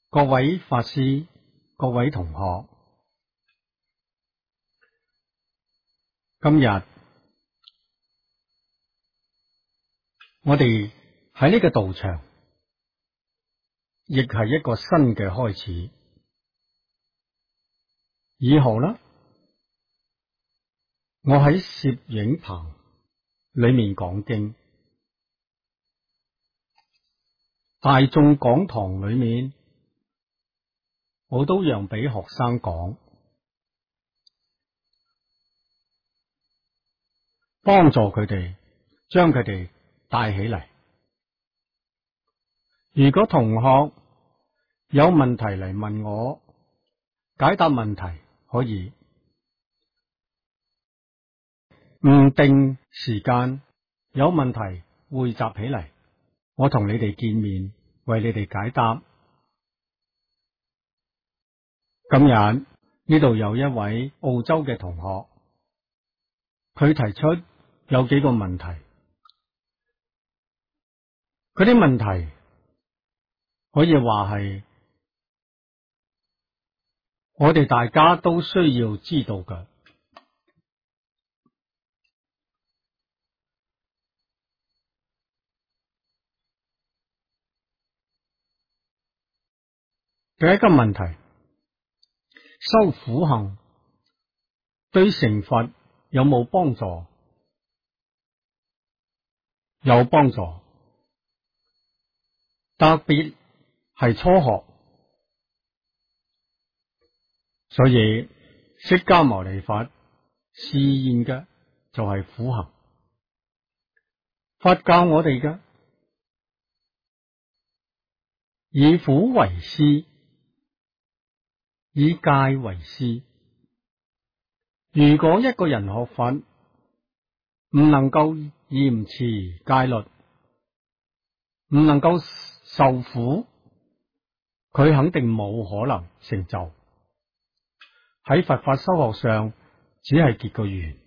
各位法師、各位同學，今日我哋喺呢個道場，亦係一個新嘅開始。以後呢，我喺攝影棚裏面講經，大眾講堂裏面，我都讓俾學生講，幫助佢哋將佢哋帶起嚟。如果同學有問題嚟問我，解答問題可以唔定時間，有問題匯集起嚟，我同你哋見面，為你哋解答。今日呢度有一位澳洲嘅同學，佢提出有幾個問題，佢啲問題可以話係我哋大家都需要知道嘅。第一個問題，修苦行對成佛有冇幫助？有幫助，特別係初學。所以釋迦牟尼佛示現嘅就係苦行，佛教我哋嘅以苦為師，以戒為師。如果一個人學佛唔能夠嚴持戒律，唔能夠受苦，佢肯定冇可能成就。喺佛法修學上，只係結個緣，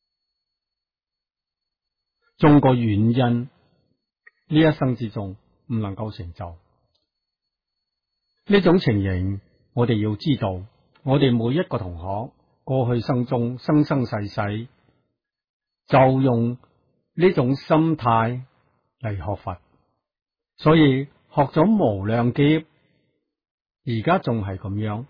種個緣因，呢一生之中唔能夠成就。呢種情形，我哋要知道，我哋每一個同學過去生中生生世世就用呢種心態嚟學佛，所以學咗無量劫，而家仲係咁樣。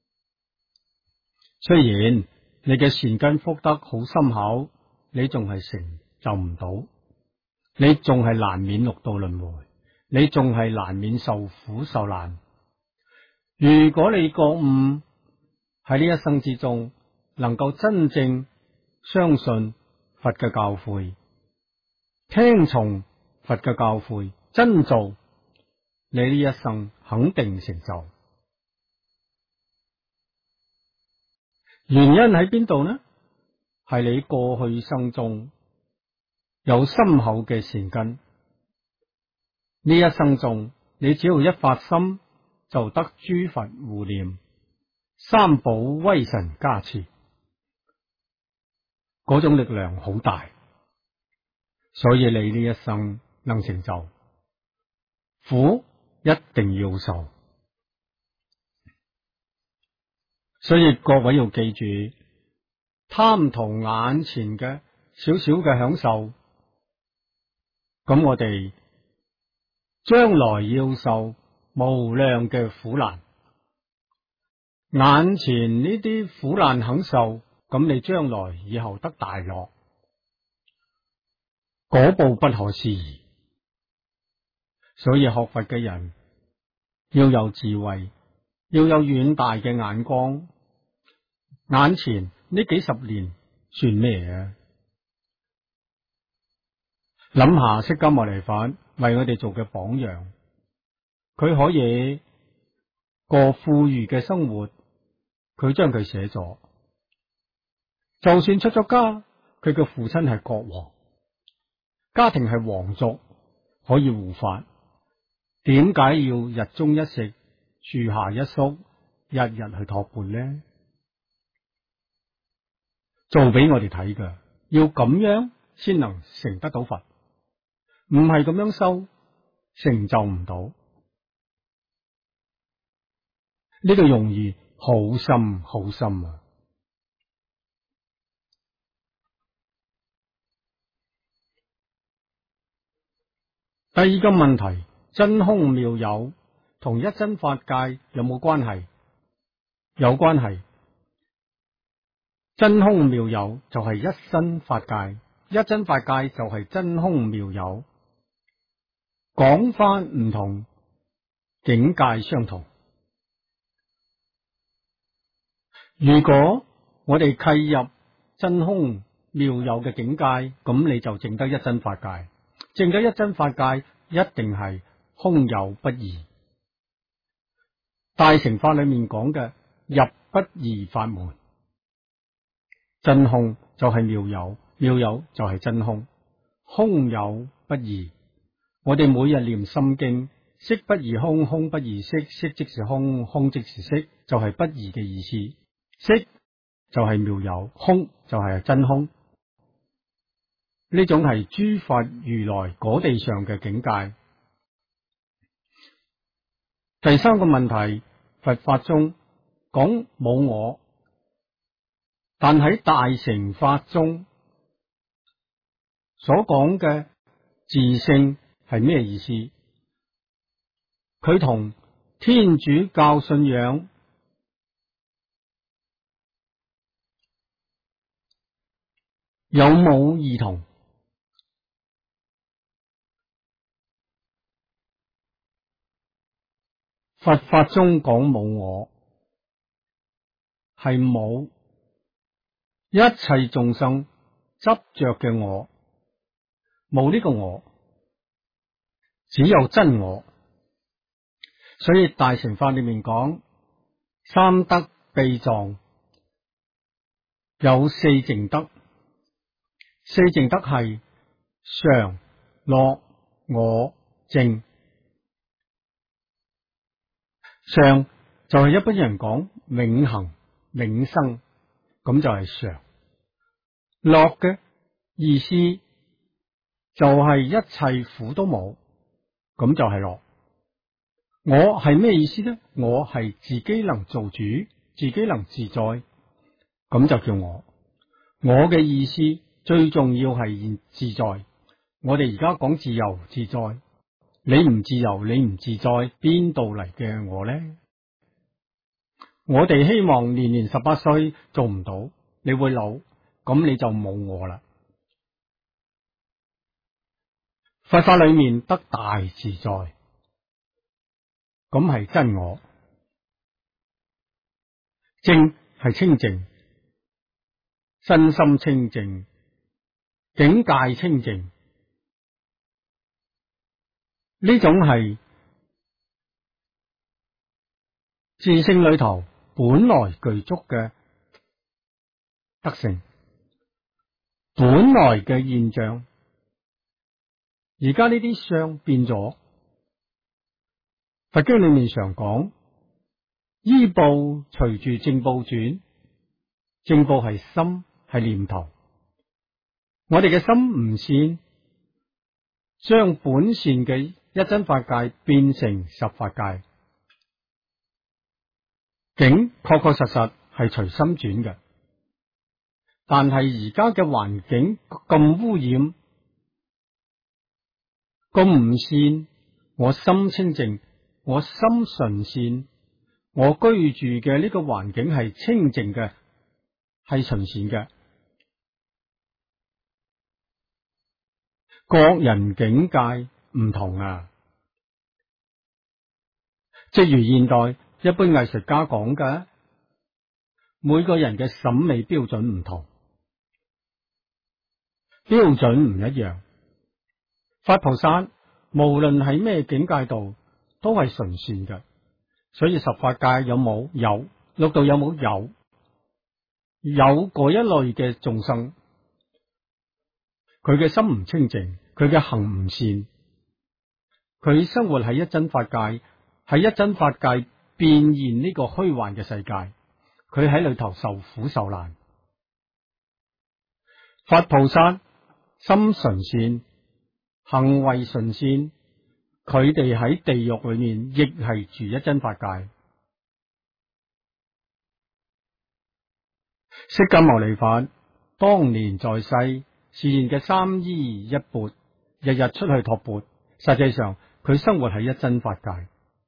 雖然你嘅善根福德好深厚，你仲係成就唔到，你仲係難免六道輪迴，你仲係難免受苦受難。如果你覺悟喺呢一生之中，能夠真正相信佛嘅教誨，聽從佛嘅教誨，真做，你呢一生肯定成就。原因喺邊度呢？係你過去生中有深厚嘅善根，呢一生中你只要一發心，就得諸佛護念，三寶威神加持，嗰種力量好大，所以你呢一生能成就，苦一定要受。所以各位要記住，貪圖眼前嘅少少嘅享受，咁我哋將來要受無量嘅苦難。眼前呢啲苦難肯受，咁你將來以後得大樂，果報不可思議。所以學佛嘅人要有智慧，要有遠大嘅眼光。眼前呢幾十年算咩啊？諗下釋迦牟尼佛為我哋做嘅榜樣，佢可以過富裕嘅生活，佢將佢寫咗。就算出咗家，佢嘅父親係國王，家庭係皇族，可以護法，點解要日中一食，住下一宿，日日去托缽呢？做俾我哋睇㗎，要咁樣先能成得到佛，唔係咁樣修，成就唔到。 呢個用意好深好深啊！第二個問題，真空妙有同一真法界有冇關係？有關係。真空妙有就係一真法界，一真法界就係真空妙有。講返唔同，境界相同。如果我哋契入真空妙有嘅境界，咁你就證得一真法界。證得一真法界一定係空有不二。大乘法裏面講嘅入不二法門，真空就係妙有，妙有就係真空，空有不二。我哋每日念心經，色不異空，空不異色，色即是空，空即是色，就係不二嘅意思。色就係妙有，空就係真空。呢種係諸法如來果地上嘅境界。第三個問題，佛法中講冇我，但喺大乘法中所講嘅自性係咩意思？佢同天主教信仰有冇異同？佛法中講冇我，係冇一切眾生執着嘅我，冇呢個我，只有真我。所以大乘法裏面講三德秘藏有四淨德，四淨德係常、樂、我、淨。常就係一般人講永恆永生，咁就係常。樂嘅意思就係一切苦都冇，咁就係樂。我係咩意思呢？我係自己能做主，自己能自在，咁就叫我。我嘅意思最重要係自在。我哋而家講自由自在，你唔自由，你唔自在，邊度嚟嘅我呢？我哋希望年年18歲做唔到，你會老，咁你就冇我啦。佛法裏面得大自在，咁係真我。淨係清淨，身心清淨，境界清淨，呢種係自性裏頭本來具足嘅德性，本來嘅現象。而家呢啲相變咗。佛經裏面常講依報隨住正報轉，正報係心，係念頭。我哋嘅心唔善，將本善嘅一真法界變成十法界，境確確實實係隨心轉嘅。但係而家嘅環境咁污染，咁唔善，我心清淨，我心純善，我居住嘅呢個環境係清淨嘅，係純善嘅。各人境界唔同啊，正如現代一般藝術家講嘅，每個人嘅審美標準唔同，標準唔一樣。佛菩薩無論喺咩境界度都係純善嘅，所以十法界有冇？有。六道有冇？有。有嗰一類嘅眾生，佢嘅心唔清淨，佢嘅行唔善，佢生活喺一真法界，喺一真法界變現呢個虛幻嘅世界，佢喺裏頭受苦受難。佛菩薩心純善，行為純善，佢哋喺地獄裏面亦係住一真法界。 釋迦牟尼佛當年在世，示現嘅三衣一缽，日日出去托缽，實際上佢生活喺一真法界，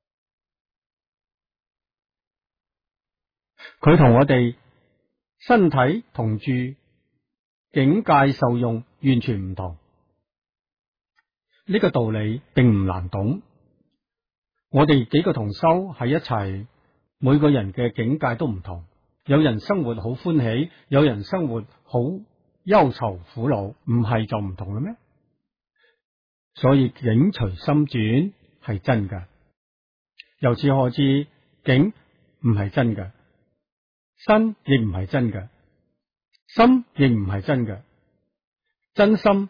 佢同我哋身體同住，境界受用完全唔同。呢個道理並唔難懂。我哋幾個同修喺一齊，每個人嘅境界都唔同，有人生活好歡喜，有人生活好憂愁苦惱，唔係就唔同啦咩？所以境隨心轉係真㗎。由此可知，境唔係真㗎，身亦唔係真㗎，心亦唔係真㗎。真心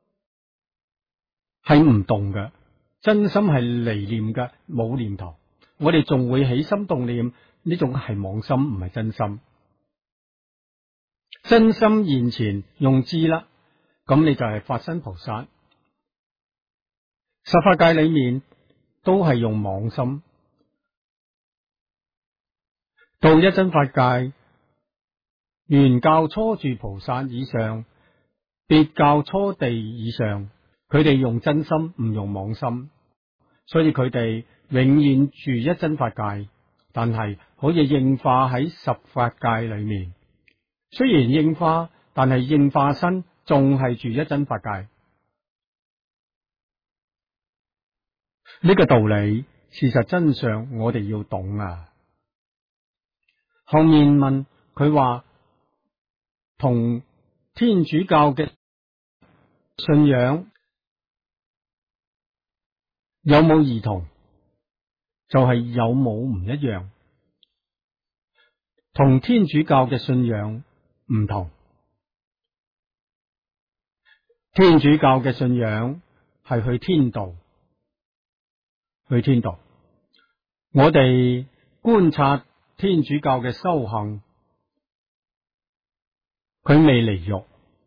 係唔動㗎，真心係離念㗎，冇念頭。我哋仲會起心動念，呢種係妄心，唔係真心。真心現前用知啦，咁你就係法身菩薩。十法界裏面都係用妄心，到一真法界，原教初住菩薩以上，別教初地以上，佢哋用真心唔用妄心，所以佢哋永遠住一真法界，但係可以應化喺十法界裏面。雖然應化，但係應化身仲係住一真法界。呢個道理，事實真相我哋要懂啊。後面問佢話，同天主教嘅信仰有冇異同？就係有冇唔一樣。同天主教嘅信仰唔同，天主教嘅信仰係去天道，去天道。我哋觀察天主教嘅修行，佢未離欲，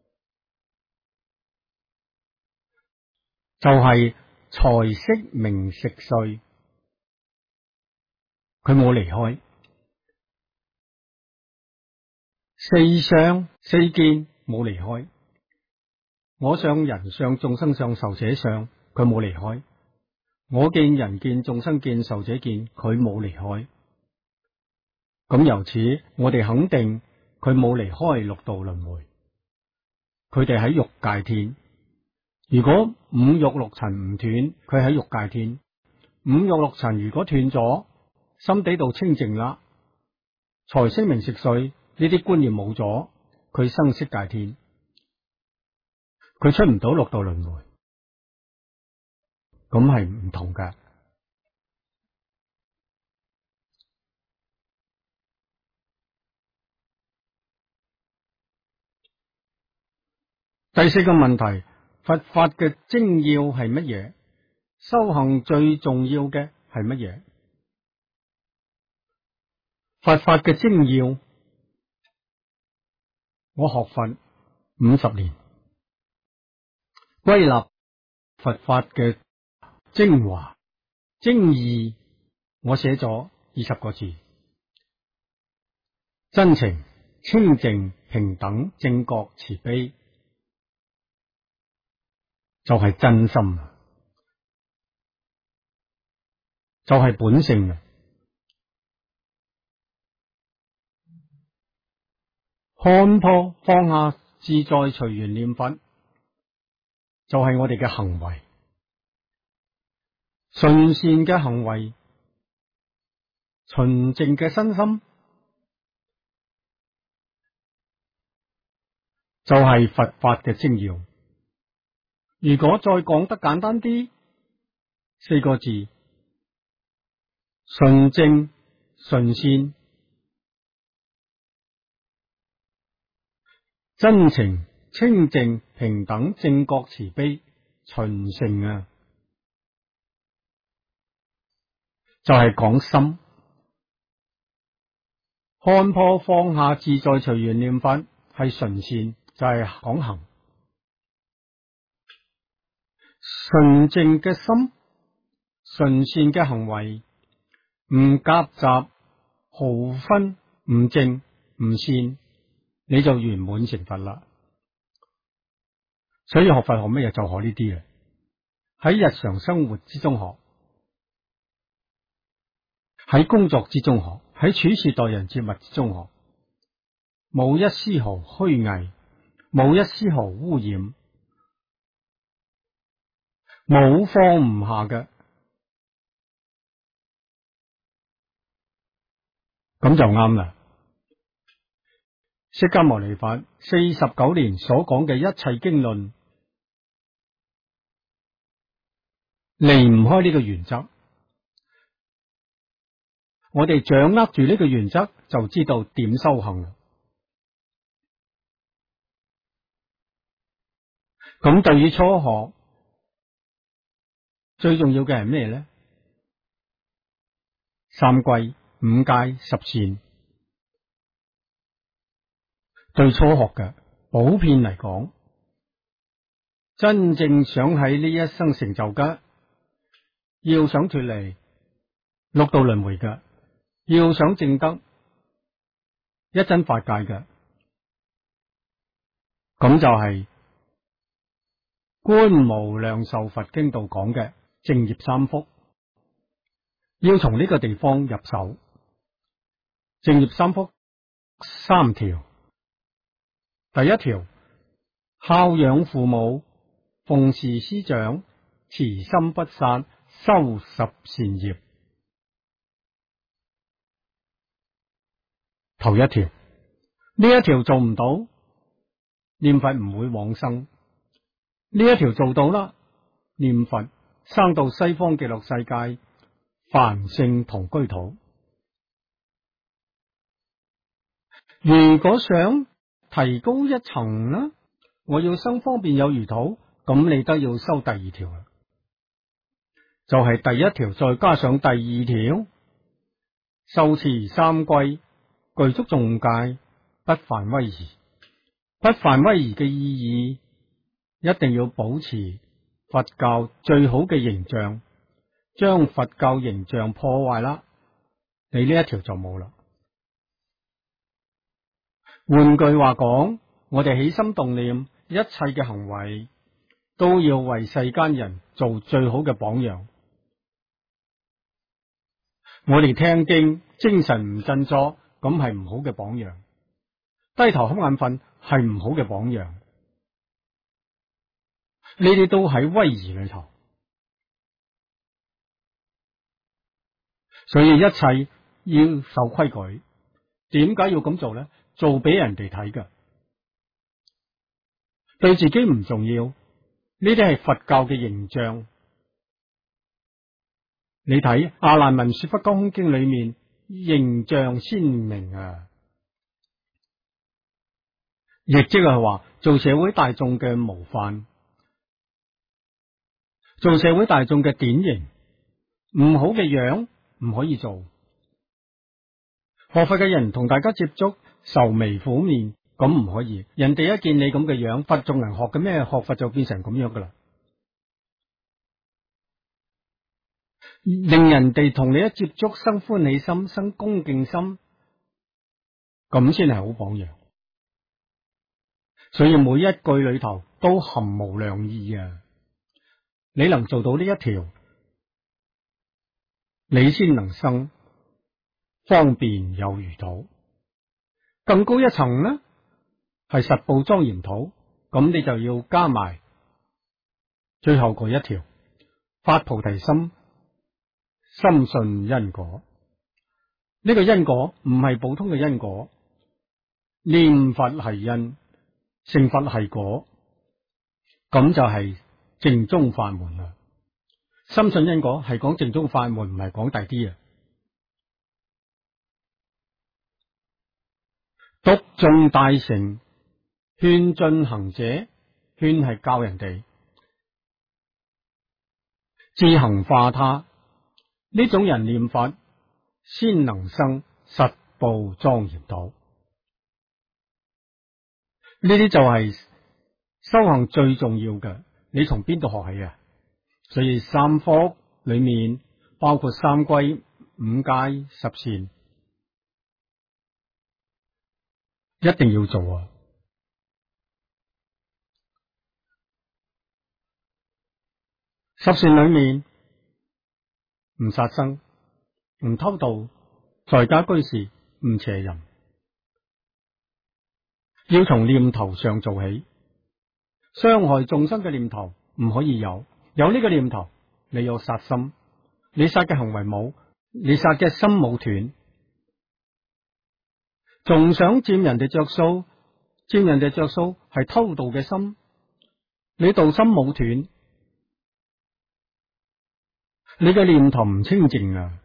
就係財色名食睡，佢冇離開。四相四見冇離開，我相人相眾生相壽者相，佢冇離開。我見人見眾生見壽者見，佢冇離開。咁由此我哋肯定佢冇離開六道輪迴，佢哋喺欲界天。如果五欲六塵唔斷，佢喺欲界天。五欲六塵如果斷咗，心地度清淨啦，財色名食睡呢啲觀念冇咗，佢生色界天，佢出唔到六道輪迴，咁係唔同噶。第四個問題，佛法嘅精要係乜嘢？修行最重要嘅係乜嘢？佛法嘅精要，我學佛50年，歸納佛法嘅精華精義，我寫咗20個字：真情、清淨、平等、正覺、慈悲，就係真心，就係本性啊！看破放下自在隨緣念佛，就係我哋嘅行為，純善嘅行為，純淨嘅身心，就係佛法嘅精要。如果再講得簡單啲，4個字：純正、純善、真情、清淨、平等、正覺、慈悲、純成啊，就係講心。看破放下自在隨緣念佛係純善，就係講行。純淨嘅心，純善嘅行為，唔夾雜毫分，唔正唔善， 你就圓滿成佛啦。所以學佛學乜嘢就學呢啲嘅，喺日常生活之中學，喺工作之中學，喺處事待人接物之中學，冇一絲毫虛偽，冇一絲毫污染，冇放唔下嘅，咁就啱啦。釋迦牟尼佛49年所講嘅一切經論，離唔開呢個原則。我哋掌握住呢個原則，就知道點修行啦。咁對於初學，最重要嘅係咩咧？三歸、五戒、十善。對初學嘅普遍嚟講，真正想喺呢一生成就嘅，要想脫離六道輪迴嘅，要想證得一真法界嘅，咁就係觀無量壽佛經度講嘅正業三福，要從呢個地方入手。正業三福三條。第一條，孝養父母，奉事師長，慈心不殺，修十善業。頭一條，呢一條做唔到，念佛唔會往生；呢一條做到啦，念佛生到西方極樂世界，凡聖同居土。如果想提高一層啦，我要生方便有餘土，咁你都要修第二條啦，就係第一條再加上第二條，受持三歸，具足眾戒，不犯威儀。不犯威儀嘅意義，一定要保持佛教最好嘅形象，將佛教形象破壞啦，你呢一條就冇啦。換句話講，我哋起心動念，一切嘅行為都要為世間人做最好嘅榜樣。我哋聽經精神唔振作，咁係唔好嘅榜樣；低頭瞌眼瞓係唔好嘅榜樣。呢啲都喺威儀裏頭，所以一切要守規矩。點解要咁做呢？做俾人哋睇㗎，對自己唔重要。呢啲係佛教嘅形象。你睇《阿難文說法講空經》裏面，形象鮮明啊，亦即係話做社會大眾嘅模範，做社會大眾嘅典型。唔好嘅樣唔可以做。學佛嘅人同大家接觸，愁眉苦面，咁唔可以。人哋一見你咁嘅樣，佛仲能學嘅咩？學佛就變成咁樣噶啦，令人哋同你一接觸生歡喜心，生恭敬心，咁先係好榜樣。所以每一句裏頭都含無量義啊！你能做到呢一條，你先能生方便有餘土。更高一層呢，係實報莊嚴土，咁你就要加埋最後嗰一條，發菩提心，深信因果。呢個因果唔係普通嘅因果，念佛係因，成佛係果，咁就係正宗法門啦。深信因果係講正宗法門，唔係講第啲啊。讀誦大乘，勸進行者，勸係教人哋，自行化他。呢種人念佛，先能生實報莊嚴土。呢啲就係修行最重要嘅。你從邊度學起啊？所以三福裏面包括三歸、五戒、十善。 一定要做啊！十善裏面唔殺生、唔偷盜、在家居士唔邪淫，要從念頭上做起。傷害眾生嘅念頭唔可以有，有呢個念頭，你有殺心，你殺嘅行為冇，你殺嘅心冇斷，仲想佔人哋着數，佔人哋着數係偷盜嘅心，你道心冇斷，你嘅念頭唔清淨啊！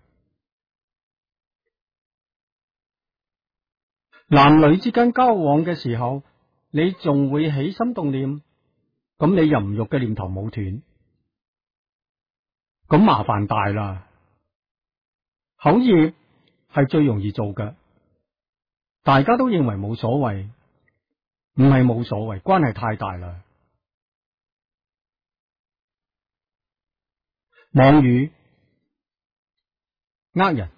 男女之間交往嘅時候，你仲會起心動念，咁你淫欲嘅念頭冇斷，咁麻煩大啦。口業係最容易做嘅，大家都認為冇所謂，唔係冇所謂，關係太大啦。妄語、呃人、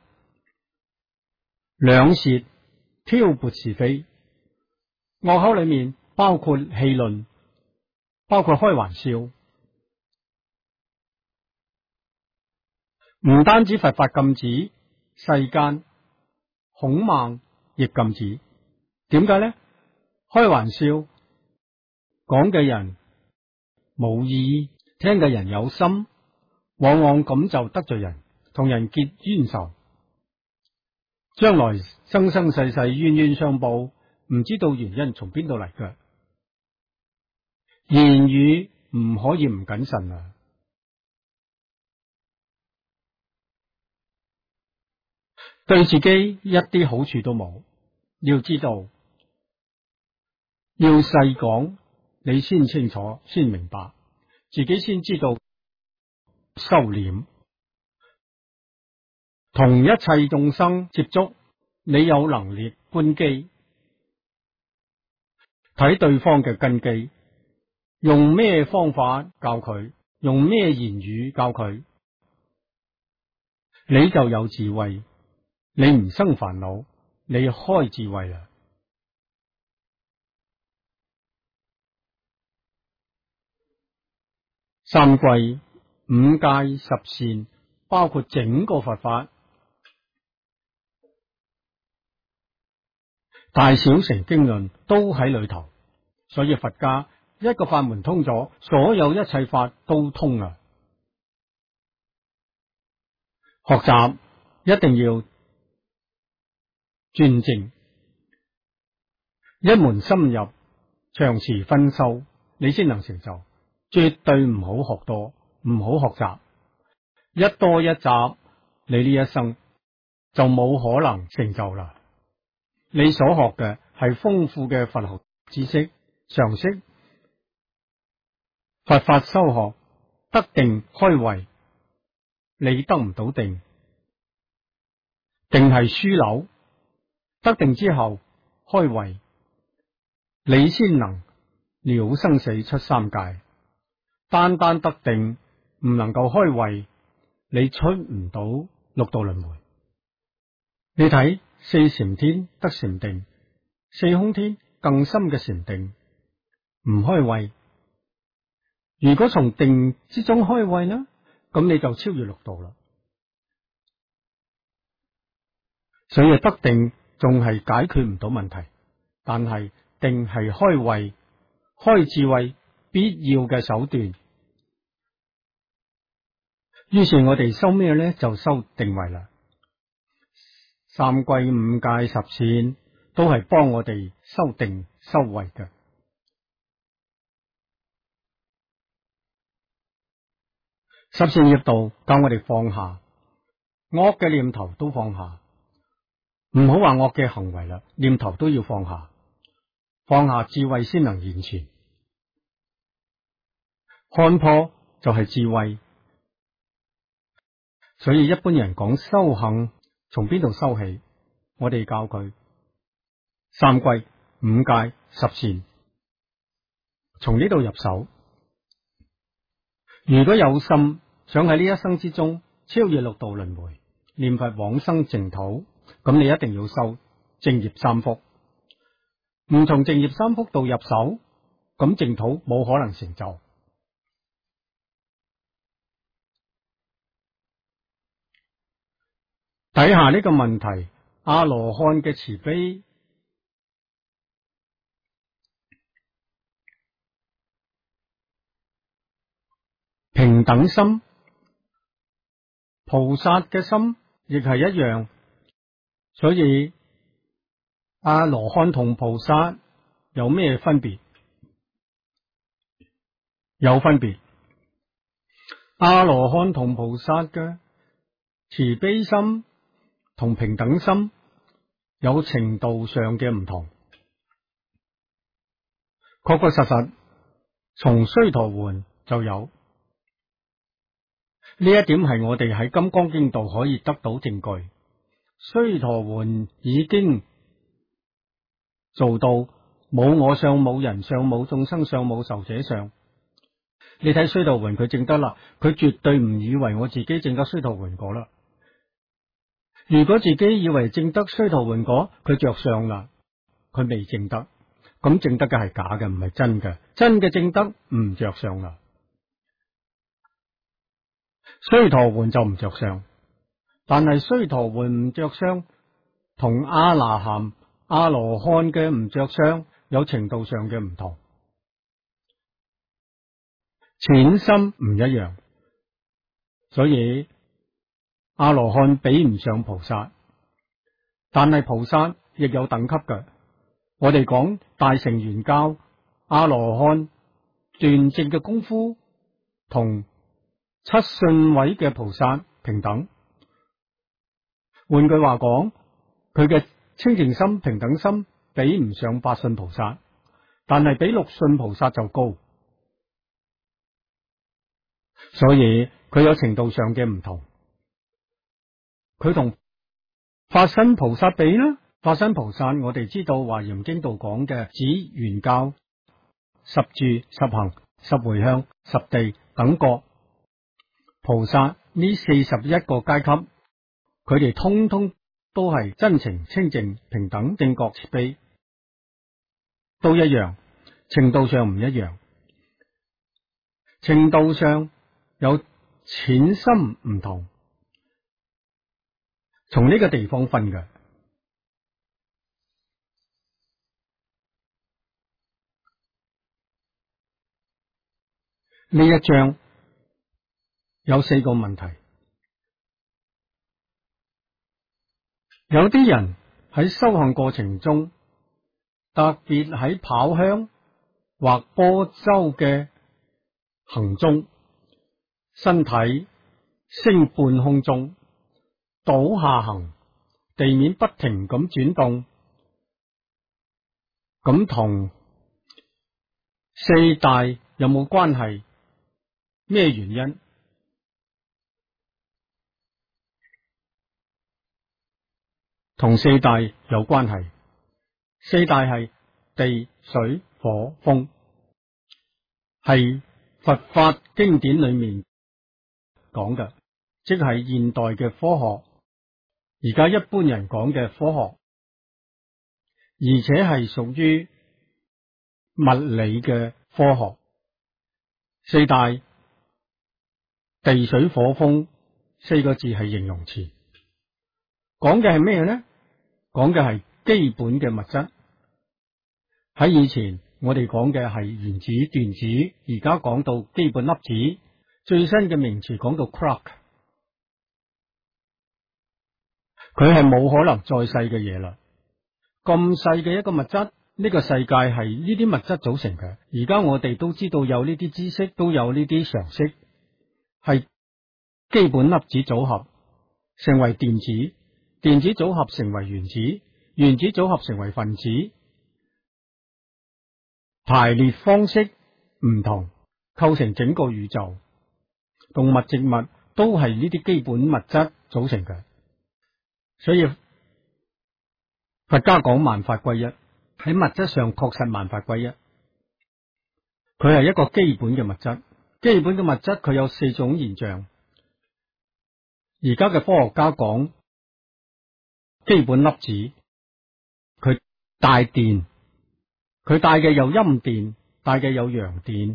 兩舌、挑撥是非，惡口裏面包括戲論，包括開玩笑，唔單止佛法禁止，世間孔孟亦禁止。點解呢？開玩笑講嘅人冇意，聽嘅人有心，往往咁就得罪人，同人結冤仇，將來生生世世冤冤相報，唔知道原因從邊度嚟嘅。言語唔可以唔謹慎啊！對自己一啲好處都冇。要知道，要細講，你先清楚，先明白，自己先知道收斂。同一切眾生接觸，你有能力觀機，睇對方嘅根基，用咩方法教佢，用咩言語教佢，你就有智慧，你唔生煩惱，你開智慧啦。三歸、五戒、十善，包括整個佛法，大小乘經論都喺裏頭，所以佛家一個法門通咗，所有一切法都通啦。學習一定要專精，一門深入，長時熏修，你先能成就。絕對唔好學多，唔好學習，一多一雜，你呢一生就冇可能成就啦。你所學嘅係豐富嘅佛學知識常識，佛法修學得定開慧，你得唔到定，定係樞紐，得定之後開慧，你先能了生死出三界。單單得定唔能夠開慧，你出唔到六道輪迴。你睇四禪天得禪定，四空天更深嘅禪定，唔開慧。如果從定之中開慧呢，咁你就超越六道啦。所以得定仲係解決唔到問題，但係定係開慧、開智慧必要嘅手段。於是我哋修咩呢？就修定慧啦。三歸五戒十善都係幫我哋修定修慧嘅。十善業道教我哋放下惡嘅念頭，都放下，唔好話惡嘅行為啦，念頭都要放下，放下智慧先能現前。看破就係智慧。所以一般人講修行，從邊度修起？我哋教佢三歸、五戒、十善，從呢度入手。如果有心想喺呢一生之中超越六道輪迴，念佛往生淨土，咁你一定要修正業三福。 唔從淨業三福道入手，咁淨土冇可能成就。睇下呢個問題，阿羅漢嘅慈悲平等心，菩薩嘅心亦係一樣，所以阿羅漢同菩薩有咩分別？有分別。阿羅漢同菩薩嘅慈悲心同平等心有程度上嘅唔同，確確實實從須陀洹就有呢一點，係我哋喺《金剛經》度可以得到證據。須陀洹已經做到冇我相、冇人相、冇眾生相、冇壽者相。你睇須陀洹佢證得啦，佢絕對唔以為我自己證得須陀洹果啦。如果自己以為證得須陀洹果，佢着相啦，佢未證得，咁證得嘅係假嘅，唔係真嘅。真嘅證得唔着相啦。須陀洹就唔着相，但係須陀洹唔着相同阿那含、阿羅漢嘅唔着相有程度上嘅唔同，淺心唔一樣，所以阿羅漢比唔上菩薩，但係菩薩亦有等級嘅。我哋講大乘圓教，阿羅漢斷正嘅功夫同七信位嘅菩薩平等。換句話講，佢嘅清淨心、平等心比唔上八信菩薩，但係比六信菩薩就高。所以佢有程度上嘅唔同。佢同法身菩薩比呢？法身菩薩我哋知道華嚴經度講嘅指圓教、十住、十行、十回向、十地等覺菩薩呢41個階級，佢哋通通都係真情清淨平等正覺慈悲，都一樣，程度上唔一樣，程度上有淺深唔同，從呢個地方分嘅。呢一章有4個問題。有啲人喺修行過程中，特別喺跑香或波舟嘅行中，身體升半空中，倒下行，地面不停咁轉動，咁同四大有冇關係？咩原因？同四大有關係。四大係地、水、火、風，係佛法經典裏面講嘅，即係現代嘅科學，而家一般人講嘅科學，而且係屬於物理嘅科學。四大地水火風4個字係形容詞，講嘅係咩呢？講嘅係基本嘅物質。喺以前我哋講嘅係原子、電子，而家講到基本粒子，最新嘅名詞講到 quark， 佢係冇可能再細嘅嘢啦。咁細嘅一個物質，呢個世界係呢啲物質組成嘅。而家我哋都知道有呢啲知識，都有呢啲常識，係基本粒子組合成為電子，電子組合成為原子，原子組合成為分子，排列方式唔同，構成整個宇宙。動物、植物都係呢啲基本物質組成嘅，所以佛家講萬法歸一，喺物質上確實萬法歸一。佢係一個基本嘅物質，基本嘅物質佢有4種現象。而家嘅科學家講基本粒子，佢帶電佢帶嘅有陰電，帶嘅有陽電。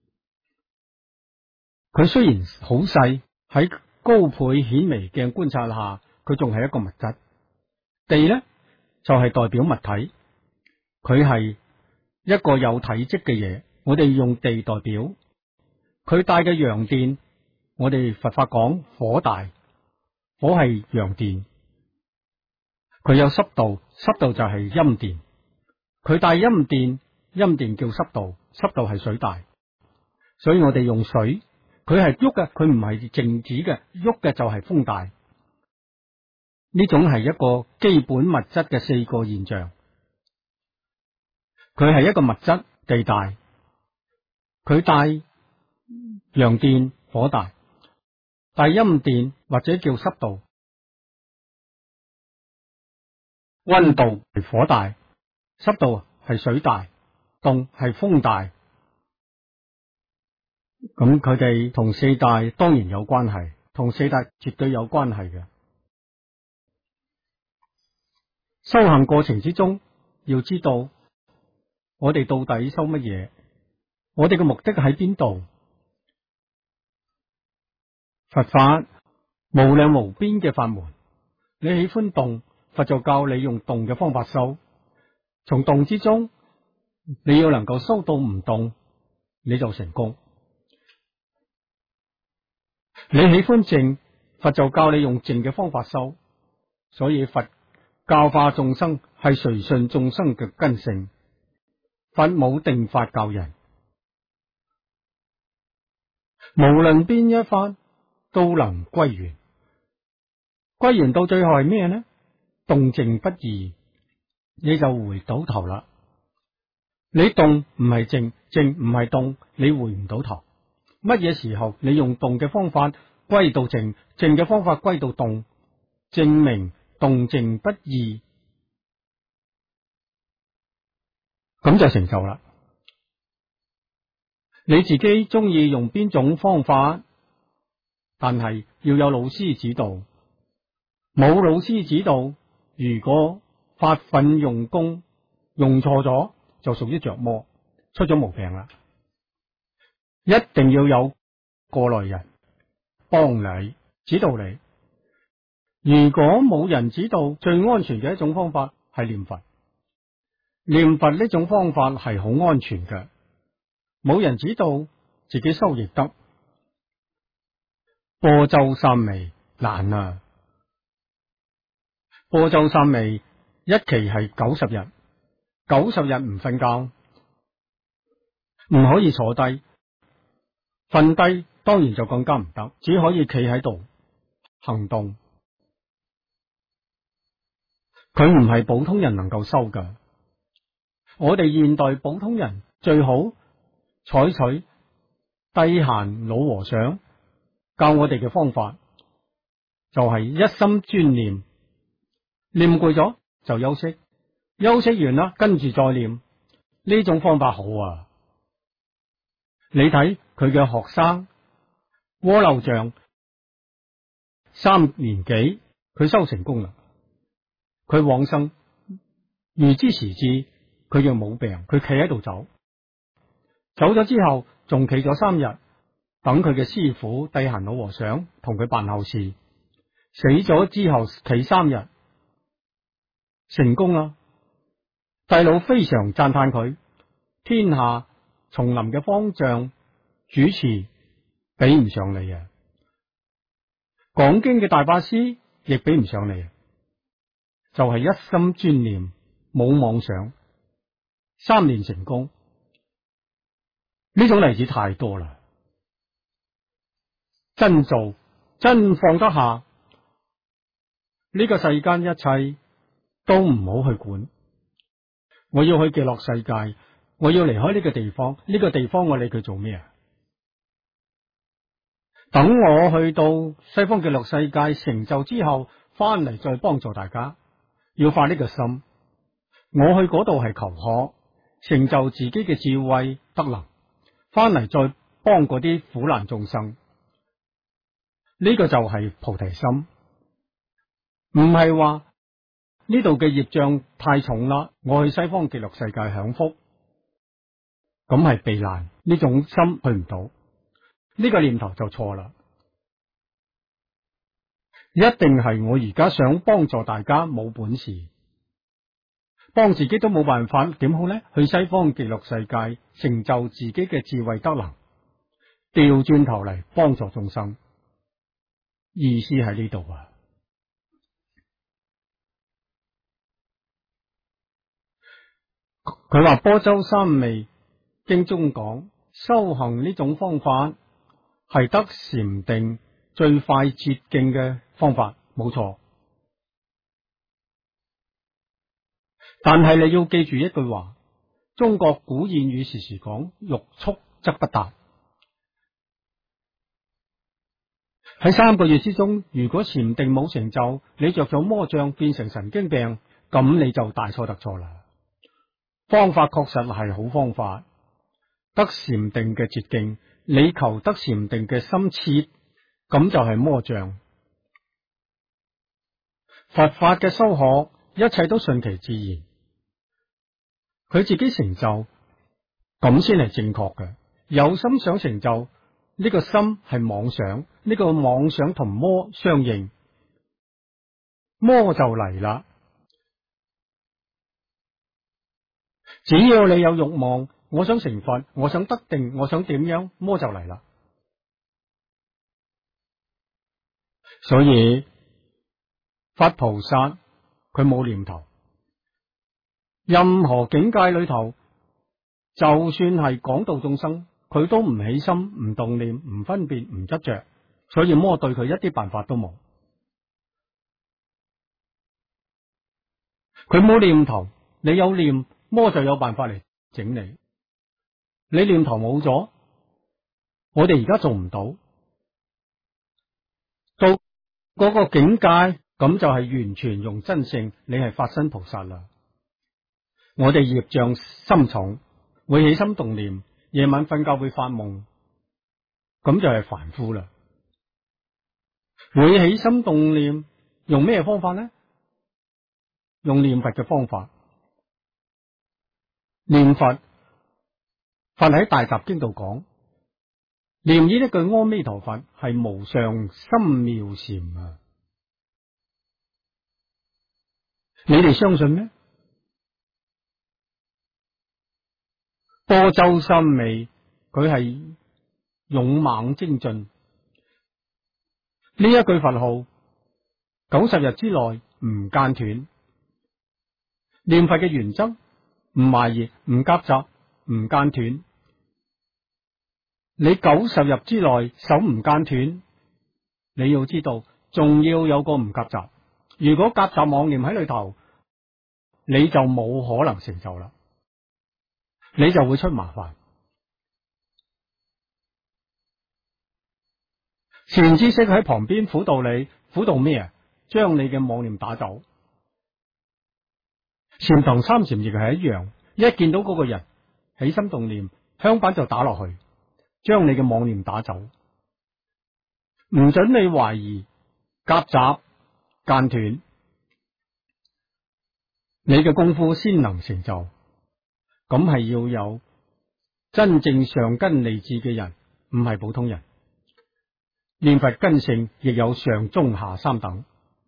佢雖然好細，喺高倍顯微鏡觀察下，佢仲係一個物質。地呢，就係代表物體，佢係一個有體積嘅嘢，我哋用地代表。佢帶嘅陽電，我哋佛法講火大，火係陽電。佢有濕度，濕度就係陰電。佢帶陰電，陰電叫濕度，濕度係水大。所以我哋用水，佢係喐嘅，佢唔係靜止嘅，喐嘅就係風大。呢種係一個基本物質嘅四個現象。佢係一個物質，地大，佢帶陽電，火大，帶陰電或者叫濕度，溫度係火大，濕度係水大，凍係風大。咁佢哋同四大當然有關係，同四大絕對有關係嘅。修行過程之中，要知道我哋到底修乜嘢，我哋嘅目的喺邊度？佛法無量無邊嘅法門，你喜歡動，佛就教你用動嘅方法修。從動之中，你要能夠修到唔動，你就成功。你喜歡靜，佛就教你用靜嘅方法修。所以佛教化眾生係隨順眾生嘅根性，佛冇定法教人，無論邊一法都能歸元。歸元到最後係咩呢？動靜不二，你就回到頭啦。你動唔係靜，靜唔係動，你回唔到頭。乜嘢時候你用動嘅方法歸到靜，靜嘅方法歸到動，證明動靜不二，咁就成就啦。你自己中意用邊種方法，但係要有老師指導。冇老師指導，如果發奮用功用錯咗，就屬於着魔，出咗毛病啦。一定要有過來人幫你指導你。如果冇人指導，最安全嘅一種方法係念佛。念佛呢種方法係好安全嘅，冇人指導，自己修亦得。播咒三昧難啊！播咒三昧一期係90日，90日唔瞓覺，唔可以坐低，瞓低當然就更加唔得，只可以企喺度行動。佢唔係普通人能夠修噶。我哋現代普通人最好採取低閒老和尚教我哋嘅方法，就係一心專念，念攰咗就休息，休息完啦跟住再念。呢種方法好啊！你睇佢嘅學生鍋漏像3年幾，佢修成功啦。佢往生預知時至，佢又冇病，佢企喺度走咗之後，仲企咗3日，等佢嘅師傅諦閑老和尚同佢辦後事。死咗之後企3日，成功啦！弟老非常讚嘆佢，天下叢林嘅方丈主持比唔上你啊！講經嘅大法師亦比唔上你，就係一心專念，冇妄想，3年成功。呢種例子太多啦，真做真放得下，呢個世間一切都唔好去管。我要去極樂世界，我要離開呢個地方，呢個地方我理佢做咩啊？等我去到西方極樂世界成就之後，翻嚟再幫助大家，要發呢個心。我去嗰度係求學，成就自己嘅智慧德能，翻嚟再幫嗰啲苦難眾生。呢個就係菩提心，唔係話呢度嘅業障太重啦，我去西方極樂世界享福， 咁係避難，呢種心去唔到，呢個念頭就錯啦。一定係我而家想幫助大家冇本事，幫自己都冇辦法，點好呢？去西方極樂世界成就自己嘅智慧德能，調轉頭嚟幫助眾生，意思喺呢度啊。佢話般舟三昧經中講，修行呢種方法係得禪定最快捷徑嘅方法，冇錯。但係你要記住一句話，中國古諺語時時講，欲速則不達。喺3個月之中，如果禪定冇成就，你着咗魔障變成神經病，咁你就大錯特錯啦。方法確實係好方法，得禪定嘅捷徑，你求得禪定嘅深切，咁就係魔障。佛法嘅修學，一切都順其自然，佢自己成就，咁先係正確嘅。有心想成就，呢個心係妄想，呢個妄想同魔相應，魔就嚟啦。只要你有欲望，我想成佛，我想得定，我想點樣，魔就嚟啦。所以佛菩薩佢冇念頭，任何境界裏頭，就算係廣度眾生，佢都唔起心、唔動念、唔分別、唔執着，所以魔對佢一啲辦法都冇。佢冇念頭，你有念，魔就有辦法嚟整你。你念頭冇咗，我哋而家做唔到，到嗰個境界，咁就係完全用真性，你係法身菩薩啦。我哋業障深重，會起心動念，夜晚瞓覺會發夢，咁就係凡夫啦。會起心動念，用咩方法呢？用念佛嘅方法。念佛，佛喺大集經度講，念呢一句阿彌陀佛係無上深妙禪啊！你哋相信咩？般舟三昧，佢係勇猛精進。呢一句佛號90日之內唔間斷。念佛嘅原則唔懷疑、唔夾雜、唔間斷。你90日之內手唔間斷，你要知道，仲要有個唔夾雜。如果夾雜妄念喺裏頭，你就冇可能成就啦，你就會出麻煩。善知識喺旁邊輔導你，輔導咩啊？將你嘅妄念打走。禪堂三禪亦係一樣，一見到嗰個人起心動念，香板就打落去，將你嘅妄念打走，唔准你懷疑、夾雜、間斷，你嘅功夫先能成就。咁係要有真正上根利智嘅人，唔係普通人。念佛根性亦有上中下三等，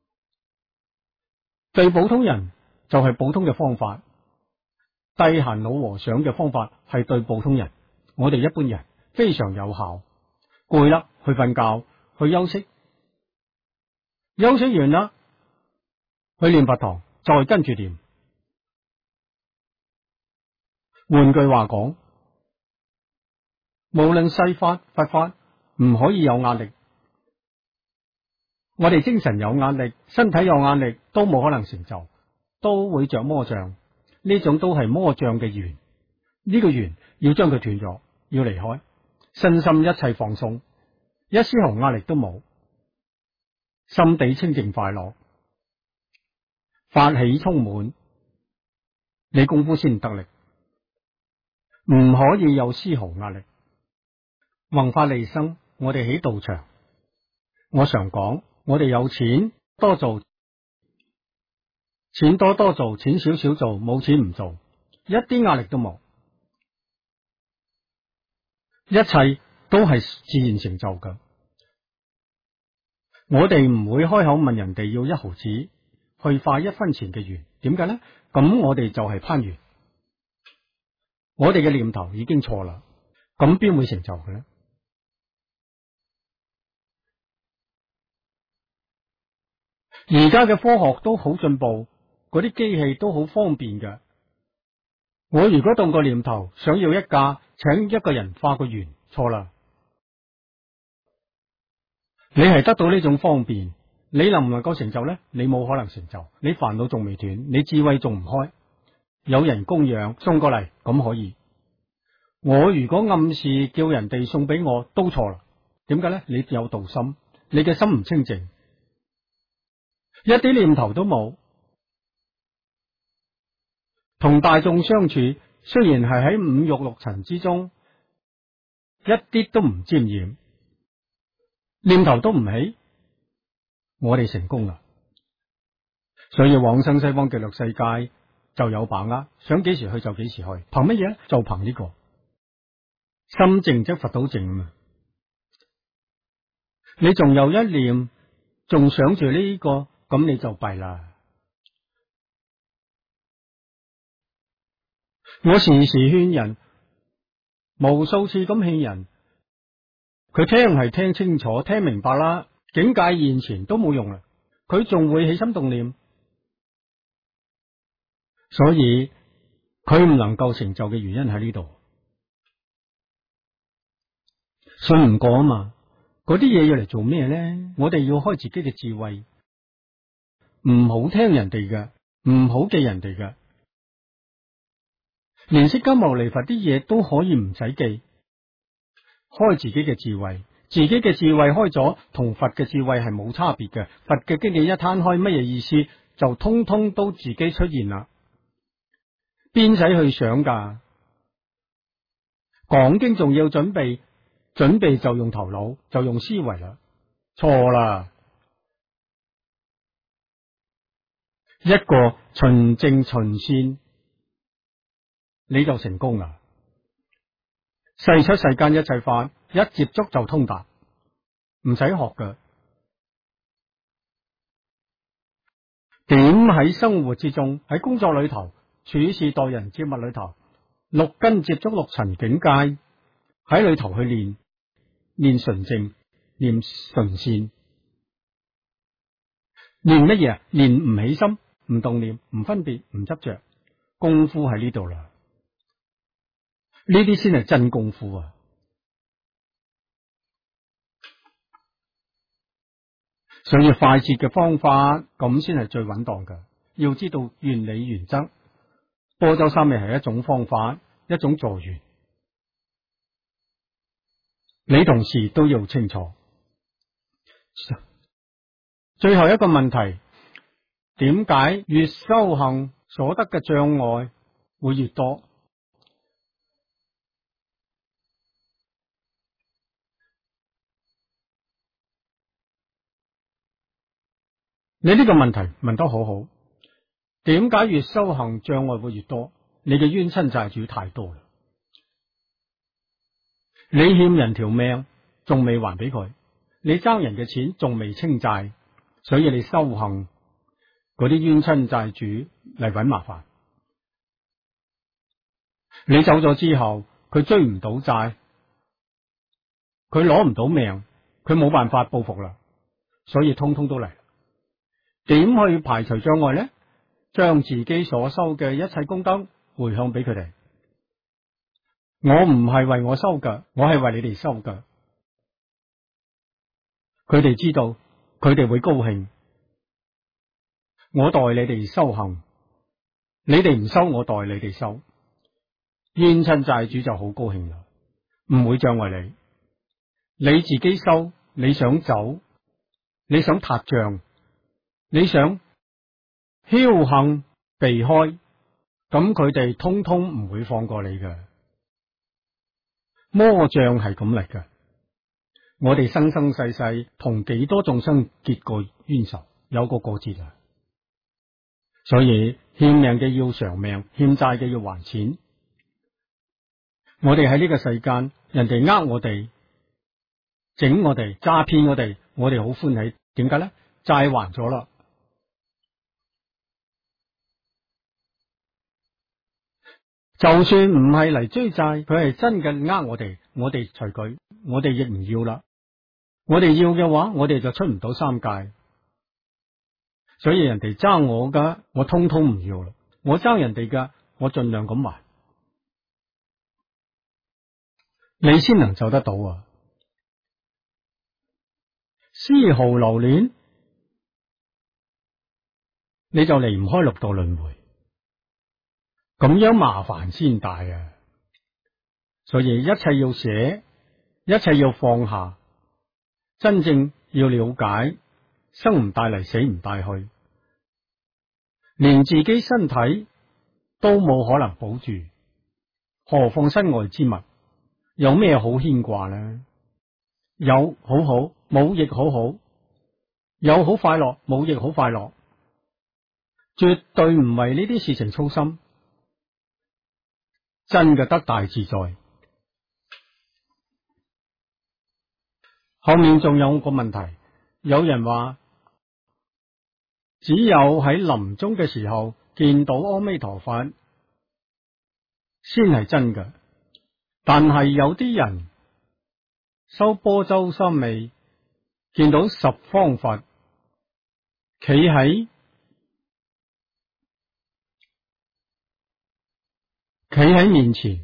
對普通人就係普通嘅方法，低閒老和尚嘅方法係對普通人，我哋一般人非常有效。攰啦，去瞓覺，去休息，休息完啦，去念佛堂，再跟住念。換句話講，無論世法佛法，唔可以有壓力。我哋精神有壓力，身體有壓力，都冇可能成就，都會着魔障。呢種都係魔障嘅緣，呢個緣要將佢斷咗，要離開，身心一切放鬆，一絲毫壓力都冇，心地清淨快樂，法喜充滿，你功夫先得力，唔可以有絲毫壓力。宏法利生，我哋起道場，我常講，我哋有錢多做，錢多多做，錢少少做，冇錢唔做，一啲壓力都冇。 一切都係自然成就㗎。我哋唔會開口問人哋要1毫子去化1分錢嘅緣，點解呢？咁我哋就係攀緣，我哋嘅念頭已經錯啦，咁邊會成就嘅呢？而家嘅科學都好進步，嗰啲機器都好方便嘅。我如果動個念頭想要一架，請一個人化個緣，錯啦。你係得到呢種方便，你能唔能夠成就呢？你冇可能成就，你煩惱仲未斷，你智慧仲唔開。有人供養送過嚟咁可以，我如果暗示叫人哋送俾我都錯啦。點解呢？你有道心，你嘅心唔清淨，一啲念頭都冇，同大眾相處，雖然係喺5欲6塵之中，一啲都唔沾染，念頭都唔起，我哋成功啦。所以往生西方極樂世界就有把握，想幾時去就幾時去。憑乜嘢？就憑呢個心靜則佛都靜啊！你仲有一念，仲想住呢個，咁你就弊啦。我時時勸人，無數次咁勸人，佢聽係聽清楚，聽明白啦，境界現前都冇用啦，佢仲會起心動念，所以佢唔能夠成就嘅原因喺呢度，信唔過啊嘛。嗰啲嘢要嚟做咩呢？我哋要開自己嘅智慧，唔好聽人哋嘅，唔好記人哋嘅。連釋迦牟尼佛啲嘢都可以唔使記，開自己嘅智慧，自己嘅智慧開咗，同佛嘅智慧係冇差別嘅。佛嘅經典一攤開，乜嘢意思就通通都自己出現啦，邊使去想噶？講經仲要準備就用頭腦，就用思維啦，錯啦。一個循正循線，你就成功啦。世出世間一切法，一接觸就通達，唔使學噶。點喺生活之中，喺工作裏頭，處事待人接物裏頭，6根接觸6塵境界，喺裏頭去練純正，練純善，練乜嘢？練唔起心，唔動念，唔分別，唔執着，功夫喺呢度啦。呢啲先係真功夫啊！所以快捷嘅方法咁先係最穩當嘅。要知道原理原則，般舟三昧係一種方法，一種助緣。你同時都要清楚。最後一個問題，點解越修行所得嘅障礙會越多？你呢個問題問得好好。點解越修行障礙會越多？你嘅冤親債主太多啦，你欠人條命仲未還俾佢，你爭人嘅錢仲未清債，所以你修行嗰啲冤親債主嚟搵麻煩。你走咗之後，佢追唔到債，佢攞唔到命，佢冇辦法報復啦，所以通通都嚟。點去排除障礙呢？將自己所修嘅一切功德回向俾佢哋。我唔係為我修噶，我係為你哋修噶。佢哋知道，佢哋會高興。我代你哋修行，你哋唔修，我代你哋修。冤親債主就好高興啦，唔會障礙你。你自己修，你想走，你想撻障，你想僥倖避開，咁佢哋通通唔會放過你嘅。魔障係咁嚟嘅，我哋生生世世同幾多眾生結過冤仇，有個過節啊。所以欠命嘅要償命，欠債嘅要還錢。我哋喺呢個世間人哋呃我哋、整我哋、詐騙我哋好歡喜。點解咧？債還咗啦。就算唔係嚟追債，佢係真嘅呃我哋隨佢，我哋亦唔要啦。我哋要嘅話，我哋就出唔到三界。所以人哋爭我噶，我通通唔要啦。我爭人哋噶，我盡量咁還，你先能走得到啊！絲毫留戀，你就離唔開六道輪迴。咁樣麻煩先大啊！所以一切要捨，一切要放下，真正要了解，生唔帶嚟，死唔帶去，連自己身體都冇可能保住，何況身外之物？有咩好牽掛呢？有好好，冇亦好好，有好快樂，冇亦好快樂，絕對唔為呢啲事情操心。真嘅得大自在。後面仲有個問題，有人話只有喺臨終嘅時候見到阿彌陀佛先係真嘅，但係有啲人修般舟三昧，見到十方佛企喺面前，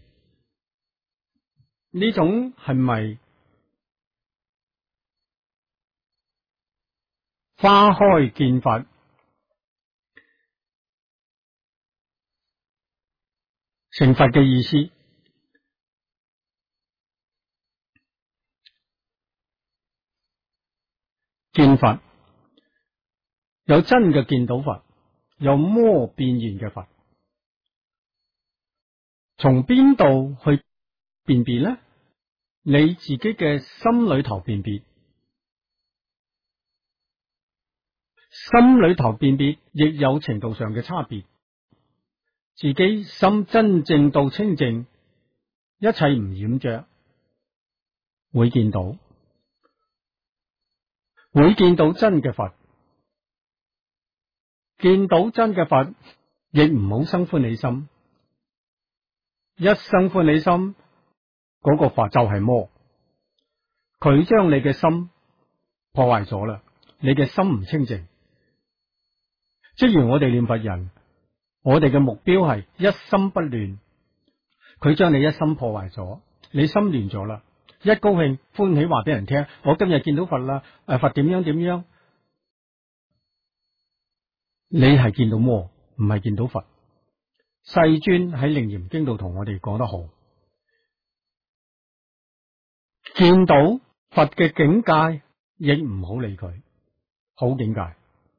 呢種係咪花開見佛？成佛嘅意思，見佛有真嘅見到佛，有魔變現嘅佛。從邊度去辨別呢？你自己嘅心裏頭辨別，心裏頭辨別亦有程度上嘅差別。自己心真正到清淨，一切唔染着，會見到真嘅佛。見到真嘅佛，亦唔好生歡喜心。一生歡喜心，嗰個佛就係魔，佢將你嘅心破壞咗啦，你嘅心唔清淨。即如我哋念佛人，我哋嘅目標係一心不亂，佢將你一心破壞咗，你心亂咗啦。一高興歡喜話俾人聽，我今日見到佛啦，佛點樣點樣，你係見到魔，唔係見到佛。世尊喺《楞嚴經》度同我哋講得好，見到佛嘅境界，亦唔好理佢，好境界。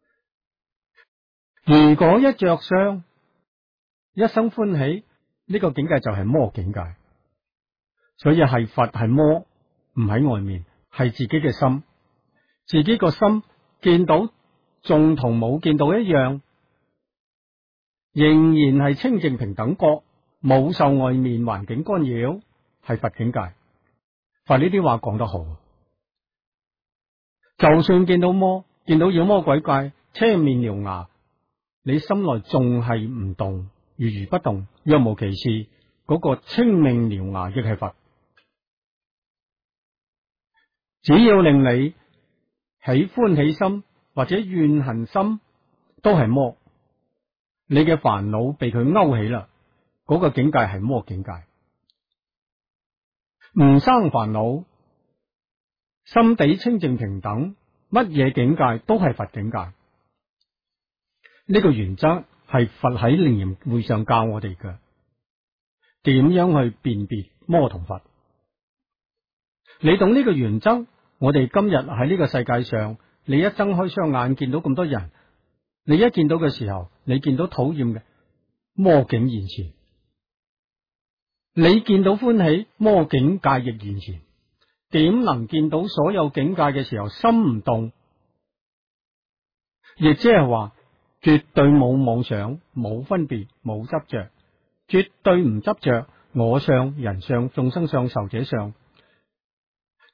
如果一着相，一生歡喜，呢個境界就係魔境界。所以係佛係魔，唔喺外面，係自己嘅心。自己個心見到，仲同冇見到一樣，仍然係清淨平等覺，冇受外面環境干擾，係佛境界。佛呢啲話講得好，就算見到魔，見到妖魔鬼怪、青面獠牙，你心內仲係唔動，如如不動，若無其事，嗰個青面獠牙亦係佛。只要令你起歡喜心或者怨恨心，都係魔。你嘅煩惱被佢勾起啦，嗰個境界係魔境界。唔生煩惱，心地清淨平等，乜嘢境界都係佛境界。呢個原則係佛喺楞嚴會上教我哋嘅，點樣去辨別魔同佛。你懂呢個原則，我哋今日喺呢個世界上，你一睜開雙眼見到咁多人，你一見到嘅時候，你見到討厭嘅魔境現前，你見到歡喜魔境界亦現前，點能見到所有境界嘅時候心唔動？亦即係話絕對冇妄想，冇分別，冇執着，絕對唔執着我相、人相、眾生相、壽者相，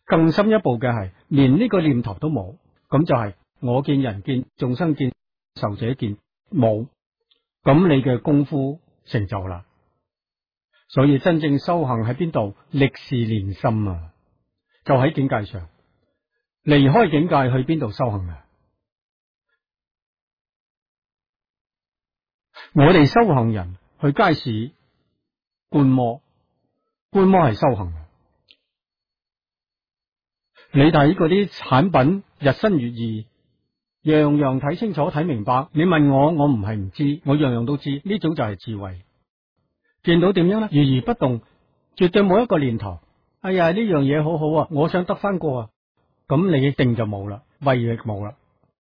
更深一步嘅係連呢個念頭都冇，咁就係我見人見眾生見受者見冇，咁你嘅功夫成就啦。所以真正修行喺邊度？歷事練心啊，就喺境界上。離開境界去邊度修行啊？我哋修行人去街市觀摩，觀摩係修行啊。你睇嗰啲產品日新月異，樣樣睇清楚睇明白。你問我，我唔係唔知，我樣樣都知。呢種就係智慧。見到點樣呢？如如不動，絕對冇一個念頭。哎呀，呢樣嘢好好啊，我想得翻個啊。咁你定就冇啦，慧亦冇啦。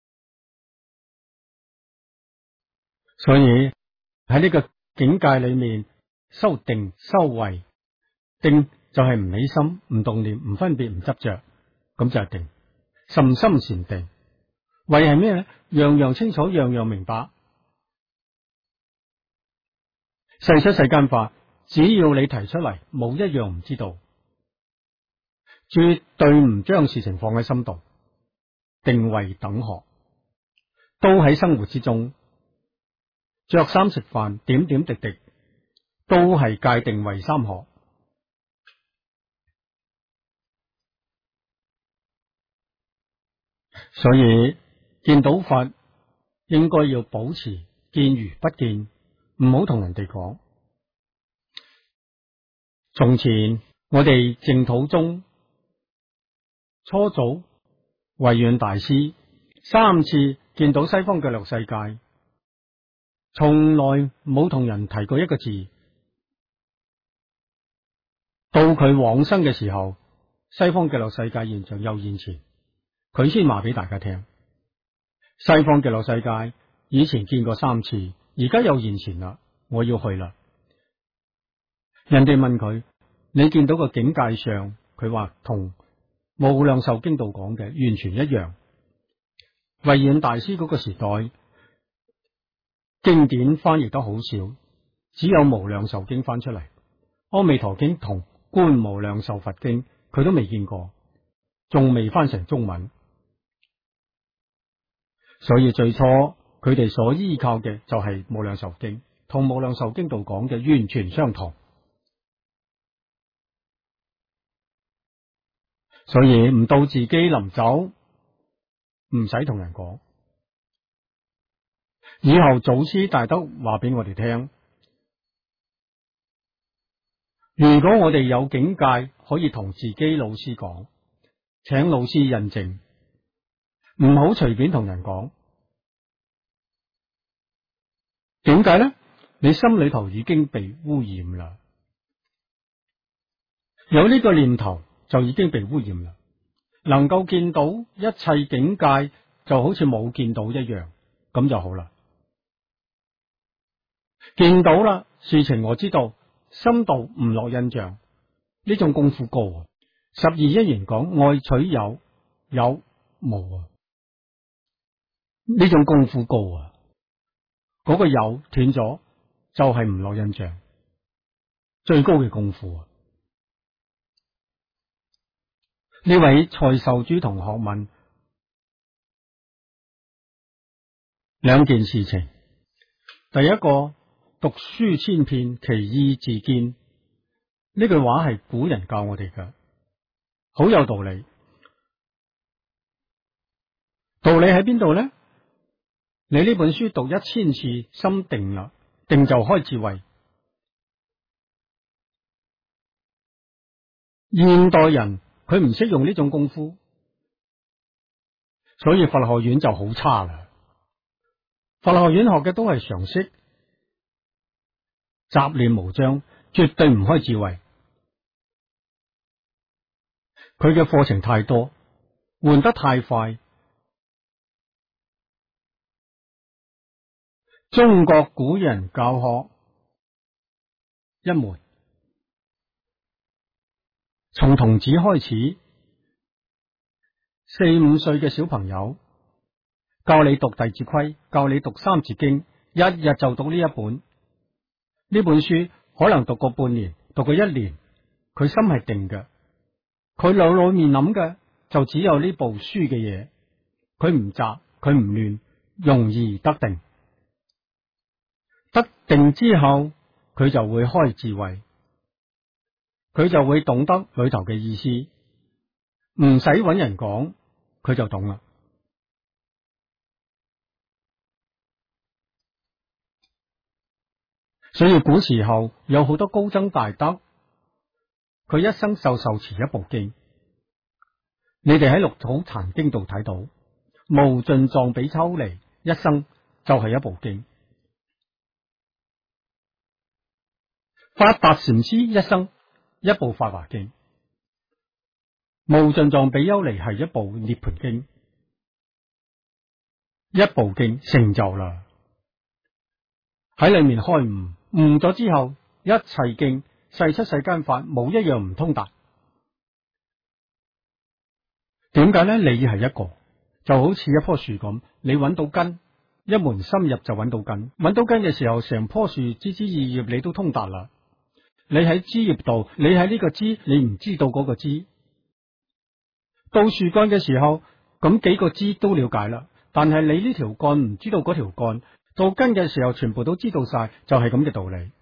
所以喺呢個境界裏面修定修慧，定就係唔起心、唔動念、唔分別、唔執着，咁就係定。甚深禪定。慧係咩咧？樣樣清楚，樣樣明白。世出世間法，只要你提出嚟，冇一樣唔知道，絕對唔將事情放喺心度。定慧等學都喺生活之中，着衫食飯點點滴滴都係界定慧三學。所以見到法應該要保持見如不見，唔好同人哋講。從前我哋淨土宗初祖慧遠大師3次見到西方極樂世界，從來冇同人提過一個字。到佢往生嘅時候，西方極樂世界現象又現前，佢先話俾大家聽。西方極樂世界以前見過3次，而家又現前啦，我要去啦。人哋問佢，你見到個境界上，佢話同無量壽經度講嘅完全一樣。慧遠大師嗰個時代，經典翻譯得好少，只有無量壽經翻出嚟，阿彌陀經同觀無量壽佛經佢都未見過，仲未翻成中文。所以最初佢哋所依靠嘅就係無量壽經，同無量壽經度講嘅完全相同。所以唔到自己臨走，唔使同人講。以後祖師大德話俾我哋聽，如果我哋有境界，可以同自己老師講，請老師印證，唔好隨便同人講。點解呢？你心裏頭已經被污染啦，有呢個念頭就已經被污染啦。能夠見到一切境界，就好似冇見到一樣，咁就好啦。見到啦，事情我知道，心度唔落印象，呢種功夫高啊。12因緣講愛取有，有無啊，呢種功夫高啊。嗰個有斷咗，就係唔落印象，最高嘅功夫啊。呢位蔡秀珠同學問2件事情，第一個，讀書千遍，其義自見。呢句話係古人教我哋嘅，好有道理。道理喺邊度呢？你呢本書讀1000次，心定啦，定就開智慧。現代人佢唔識用呢種功夫，所以佛學院就好差啦。佛學院學嘅都係常識，雜念無章，絕對唔開智慧。佢嘅課程太多，換得太快。中國古人教學一門，從童子開始，4、5歲嘅小朋友教你讀弟子規，教你讀三字經，一日就讀呢一本。呢本書可能讀過半年，讀過1年，佢心係定嘅， 佢腦裏面諗嘅就只有呢部書嘅嘢，佢唔雜，佢唔亂，容易得定。得定之後，佢就會開智慧，佢就會懂得裏頭嘅意思，唔使揾人講，佢就懂啦。所以古時候有好多高僧大德，佢一生就受持一部經。你哋喺六祖壇經度睇到，無盡藏比丘尼一生就係一部經，法達禪師一生一部法華經，無盡藏比丘尼係一部涅槃經，一部經成就啦，喺裏面開悟，悟咗之後，一切經世出世間法冇一樣唔通達。點解呢？你係一個，就好似一棵樹咁，你揾到根，一門深入就揾到根，揾到根嘅時候，成棵樹枝枝葉葉你都通達啦。你喺枝葉度，你喺呢個枝，你唔知道嗰個枝。到樹幹嘅時候，咁幾個枝都了解啦，但係你呢條幹唔知道嗰條幹。到根嘅時候，全部都知道晒，就係咁嘅道理。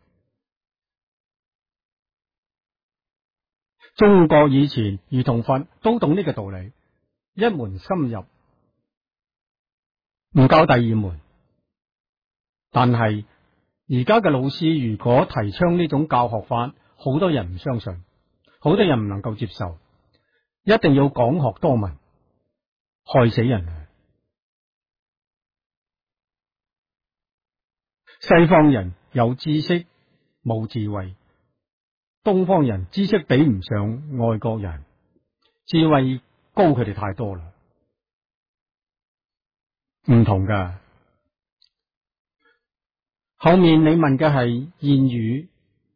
中國以前如同佛都懂呢個道理，一門深入，唔教第二門。但係而家嘅老師如果提倡呢種教學法，好多人唔相信，好多人唔能夠接受，一定要廣學多聞，害死人啊！西方人有知識冇智慧，東方人知識比唔上外國人，智慧高佢哋太多啦，唔同噶。後面你問嘅係諺語，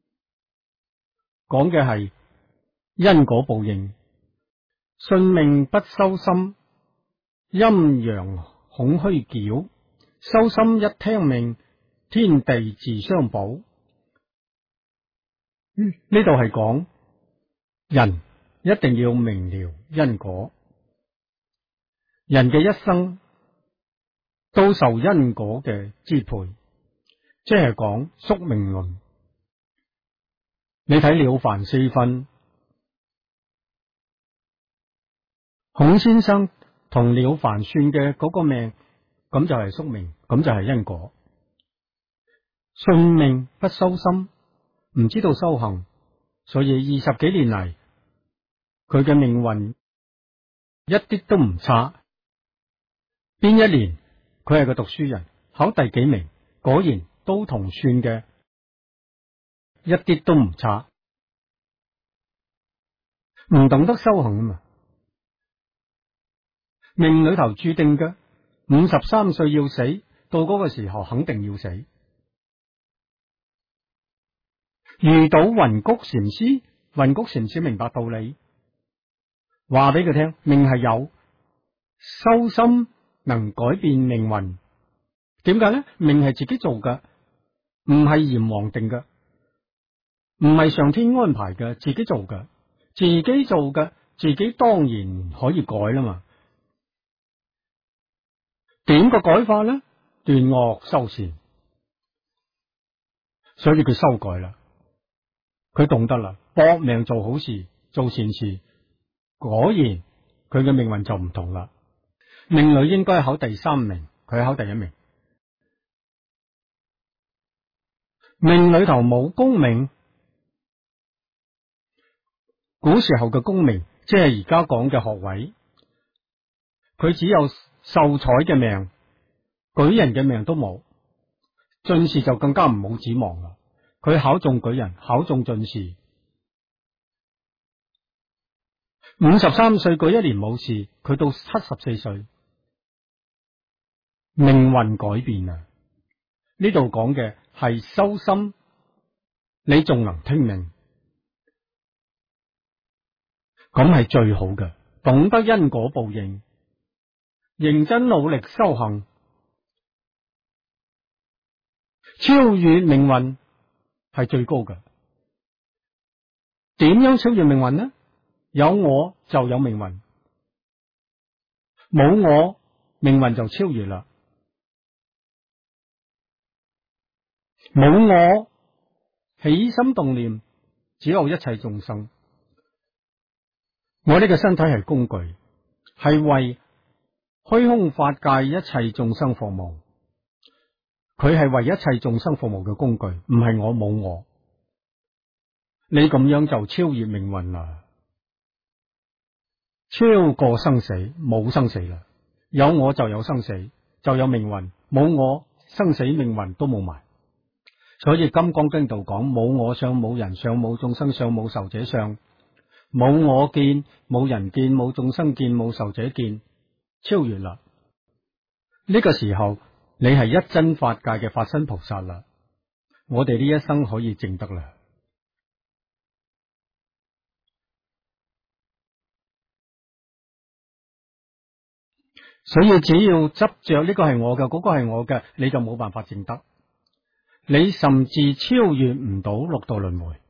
講嘅係因果報應，信命不修心，陰陽恐虛矯，修心一聽命，天地自相保。呢度係講人一定要明了因果，人嘅一生都受因果嘅支配，即係講宿命論。你睇《了凡四訓》，孔先生同了凡算嘅嗰個命，咁就係宿命，咁就係因果。信命不修心，唔知道修行，所以20幾年嚟，佢嘅命運一啲都唔差。邊一年佢係個讀書人，考第幾名，果然都同算嘅一啲都唔差。唔懂得修行啊嘛，命裏頭注定嘅，53歲要死，到嗰個時候肯定要死。遇到雲谷禪師，雲谷禪師明白道理，話俾佢聽，命係有，修心能改變命運。點解呢？命係自己做嘅，唔係閻王定嘅，唔係上天安排嘅，自己做嘅，自己做嘅，自己當然可以改啦嘛。點個改法呢？斷惡修善，所以佢修改啦。佢懂得啦，搏命做好事，做善事，果然佢嘅命運就唔同啦。命裏應該考第3名，佢考第1名。命裏頭冇功名，古時候嘅功名，即係而家講嘅學位，佢只有秀才嘅命，舉人嘅命都冇，進士就更加唔好指望啦。佢考中舉人，考中進士，53歲嗰一年冇事，佢到74歲，命運改變啊！呢度講嘅係修心，你仲能聽命，咁係最好嘅。懂得因果報應，認真努力修行，超越命運係最高嘅。點樣超越命運呢？ 有我就有命運，冇我命運就超越啦。冇我起心動念，只有一切眾生。我呢個身體係工具，係為虛空法界一切眾生服務。佢係為一切眾生服務嘅工具，唔係我冇我。你咁樣就超越命運啦，超過生死，冇生死啦。有我就有生死，就有命運；冇我，生死命運都冇埋。所以《金剛經》度講：冇我相，冇人相，冇眾生相，冇壽者相。冇我見，冇人見，冇眾生見，冇壽者見，超越啦。呢個時候，你係一真法界嘅法身菩薩啦。我哋呢一生可以證得啦。所以只要執着呢個係我嘅，嗰個係我嘅，你就冇辦法證得。你甚至超越唔到六道輪迴。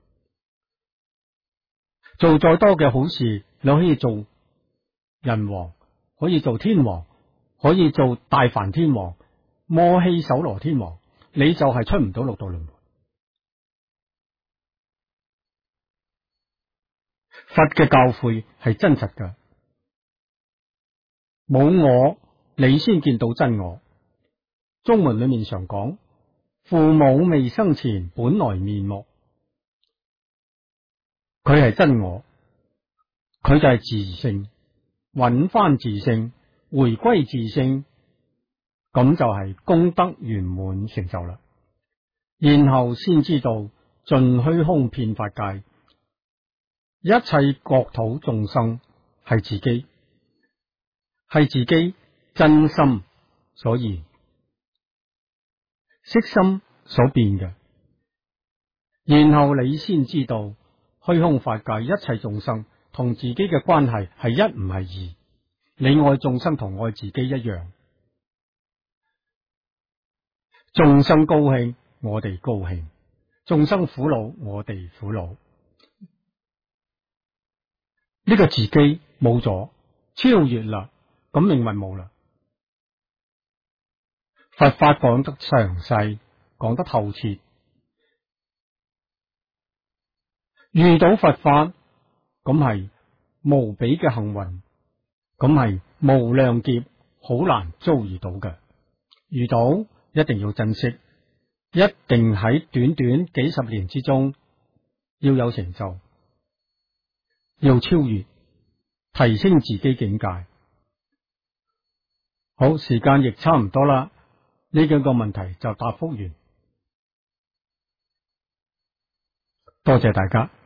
做再多嘅好事，你可以做人王，可以做天王，可以做大梵天王、摩犍首羅天王，你就係出唔到六道輪迴。佛嘅教誨係真實㗎，冇我，你先見到真我。中文裏面常講：父母未生前本來面目，佢係真我，佢就係自性，揾翻自性，回歸自性，咁就係功德圓滿成就啦。然後先知道盡虛空遍法界，一切國土眾生係自己，係自己真心所現，色心所變嘅。然後你先知道虛空法界一切眾生同自己嘅關係係一唔係二，你愛眾生同愛自己一樣。眾生高興，我哋高興；眾生苦惱，我哋苦惱。呢個自己冇咗，超越啦，咁命運冇啦。佛法講得詳細，講得透徹。遇到佛法，咁係無比嘅幸運，咁係無量劫好難遭遇到嘅。遇到一定要珍惜，一定喺短短幾十年之中要有成就，要超越，提升自己境界。好，時間亦差唔多啦，呢幾個問題就答覆完，多謝大家。